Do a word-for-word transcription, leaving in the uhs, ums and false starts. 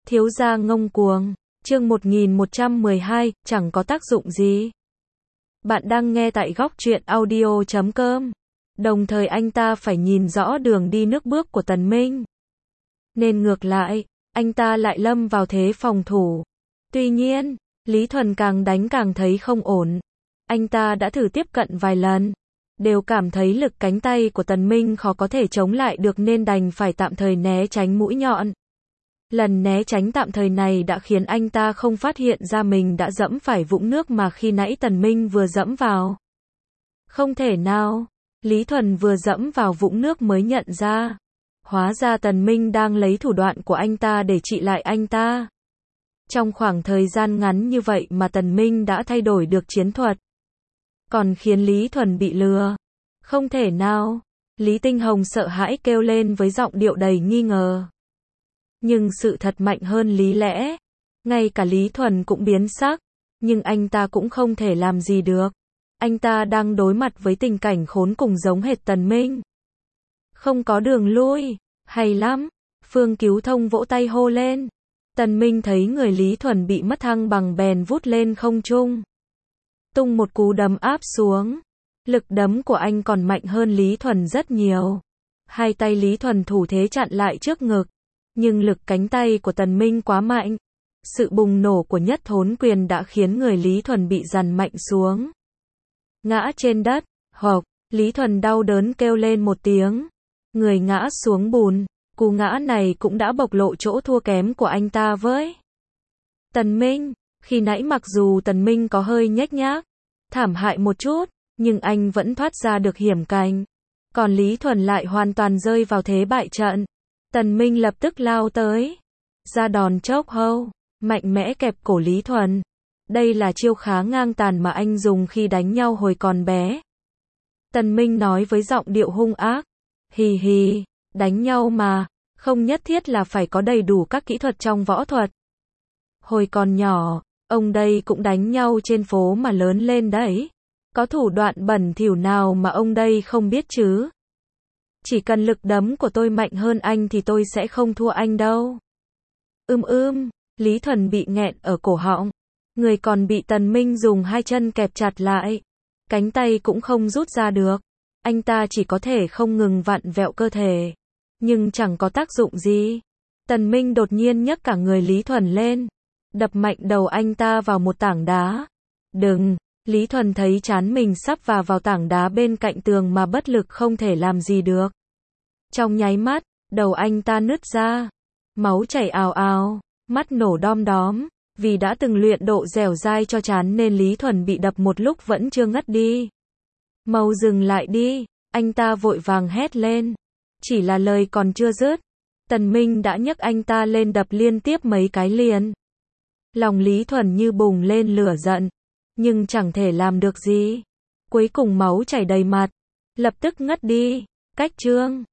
Thiếu gia ngông cuồng. Chương một nghìn một trăm mười hai, chẳng có tác dụng gì. Bạn đang nghe tại góc truyện audio chấm com. Đồng thời anh ta phải nhìn rõ đường đi nước bước của Tần Minh. Nên ngược lại, anh ta lại lâm vào thế phòng thủ. Tuy nhiên, Lý Thuần càng đánh càng thấy không ổn. Anh ta đã thử tiếp cận vài lần, đều cảm thấy lực cánh tay của Tần Minh khó có thể chống lại được nên đành phải tạm thời né tránh mũi nhọn. Lần né tránh tạm thời này đã khiến anh ta không phát hiện ra mình đã dẫm phải vũng nước mà khi nãy Tần Minh vừa dẫm vào. Không thể nào, Lý Thuần vừa dẫm vào vũng nước mới nhận ra. Hóa ra Tần Minh đang lấy thủ đoạn của anh ta để trị lại anh ta. Trong khoảng thời gian ngắn như vậy mà Tần Minh đã thay đổi được chiến thuật. Còn khiến Lý Thuần bị lừa. Không thể nào. Lý Tinh Hồng sợ hãi kêu lên với giọng điệu đầy nghi ngờ. Nhưng sự thật mạnh hơn lý lẽ. Ngay cả Lý Thuần cũng biến sắc. Nhưng anh ta cũng không thể làm gì được. Anh ta đang đối mặt với tình cảnh khốn cùng giống hệt Tần Minh. Không có đường lui. Hay lắm. Phương Cứu Thông vỗ tay hô lên. Tần Minh thấy người Lý Thuần bị mất thăng bằng bèn vút lên không trung. Tung một cú đấm áp xuống. Lực đấm của anh còn mạnh hơn Lý Thuần rất nhiều. Hai tay Lý Thuần thủ thế chặn lại trước ngực. Nhưng lực cánh tay của Tần Minh quá mạnh. Sự bùng nổ của nhất thốn quyền đã khiến người Lý Thuần bị dằn mạnh xuống. Ngã trên đất, hộc, Lý Thuần đau đớn kêu lên một tiếng. Người ngã xuống bùn, cú ngã này cũng đã bộc lộ chỗ thua kém của anh ta với Tần Minh. Khi nãy mặc dù Tần Minh có hơi nhếch nhác, thảm hại một chút, nhưng anh vẫn thoát ra được hiểm cảnh. Còn Lý Thuần lại hoàn toàn rơi vào thế bại trận. Tần Minh lập tức lao tới, ra đòn chốc hâu, mạnh mẽ kẹp cổ Lý Thuần. Đây là chiêu khá ngang tàn mà anh dùng khi đánh nhau hồi còn bé. Tần Minh nói với giọng điệu hung ác. Hì hì, đánh nhau mà, không nhất thiết là phải có đầy đủ các kỹ thuật trong võ thuật. Hồi còn nhỏ, ông đây cũng đánh nhau trên phố mà lớn lên đấy. Có thủ đoạn bẩn thỉu nào mà ông đây không biết chứ? Chỉ cần lực đấm của tôi mạnh hơn anh thì tôi sẽ không thua anh đâu. Ưm ưm, Lý Thuần bị nghẹn ở cổ họng. Người còn bị Tần Minh dùng hai chân kẹp chặt lại. Cánh tay cũng không rút ra được. Anh ta chỉ có thể không ngừng vặn vẹo cơ thể. Nhưng chẳng có tác dụng gì. Tần Minh đột nhiên nhấc cả người Lý Thuần lên. Đập mạnh đầu anh ta vào một tảng đá. Đừng, Lý Thuần thấy trán mình sắp va vào tảng đá bên cạnh tường mà bất lực không thể làm gì được. Trong nháy mắt, đầu anh ta nứt ra. Máu chảy ào ào, mắt nổ đom đóm. Vì đã từng luyện độ dẻo dai cho trán nên Lý Thuần bị đập một lúc vẫn chưa ngất đi. Mau dừng lại đi, anh ta vội vàng hét lên. Chỉ là lời còn chưa dứt, Tần Minh đã nhấc anh ta lên đập liên tiếp mấy cái liền. Lòng Lý Thuần như bùng lên lửa giận, nhưng chẳng thể làm được gì. Cuối cùng máu chảy đầy mặt, lập tức ngất đi. Cách chương